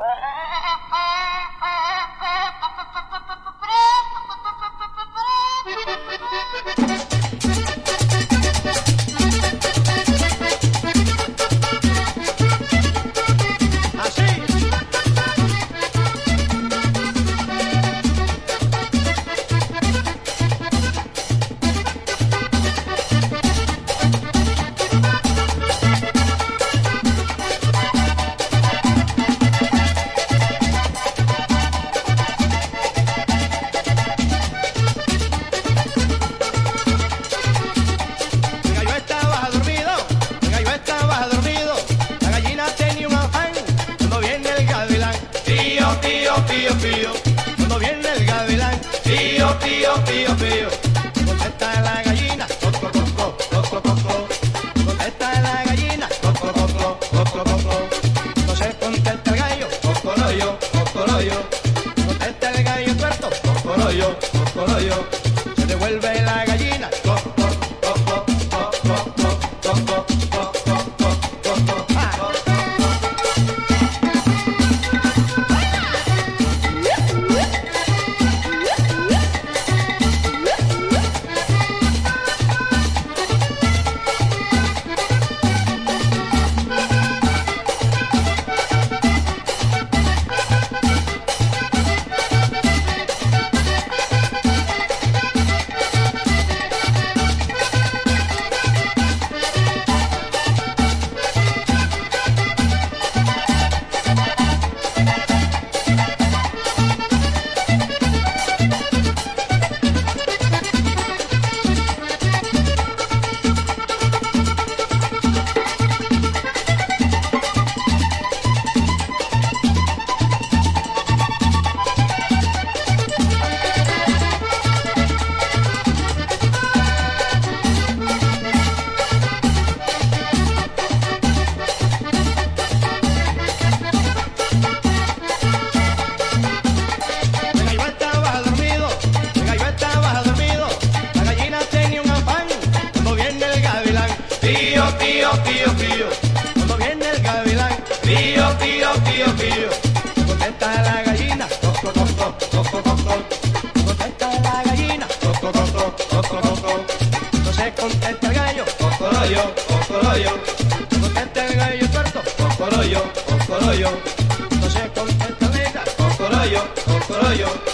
Pío, pío, cuando viene el gavilán, pío, pío, pío, pío, contesta la gallina, coco, coco, coco, coco, contesta la gallina, coco, coco, coco, coco, entonces contesta el gallo, cocoroyo, cocoroyo, contesta el gallo tuerto, cocoroyo, cocoroyo, se devuelve la gallina, coco, coco, coco, coco, coco, coco, coco, pío, pío, cuando viene el gavilán, pío, pío, pío, pío, contesta la gallina, coco, coco, coco, coco, contesta la gallina, coco, coco, coco, coco, entonces contesta el gallo, cocoroyo, cocoroyo, contesta el gallo tuerto, cocoroyo, cocoroyo, entonces contesta la gallina, cocoroyo, cocoroyo.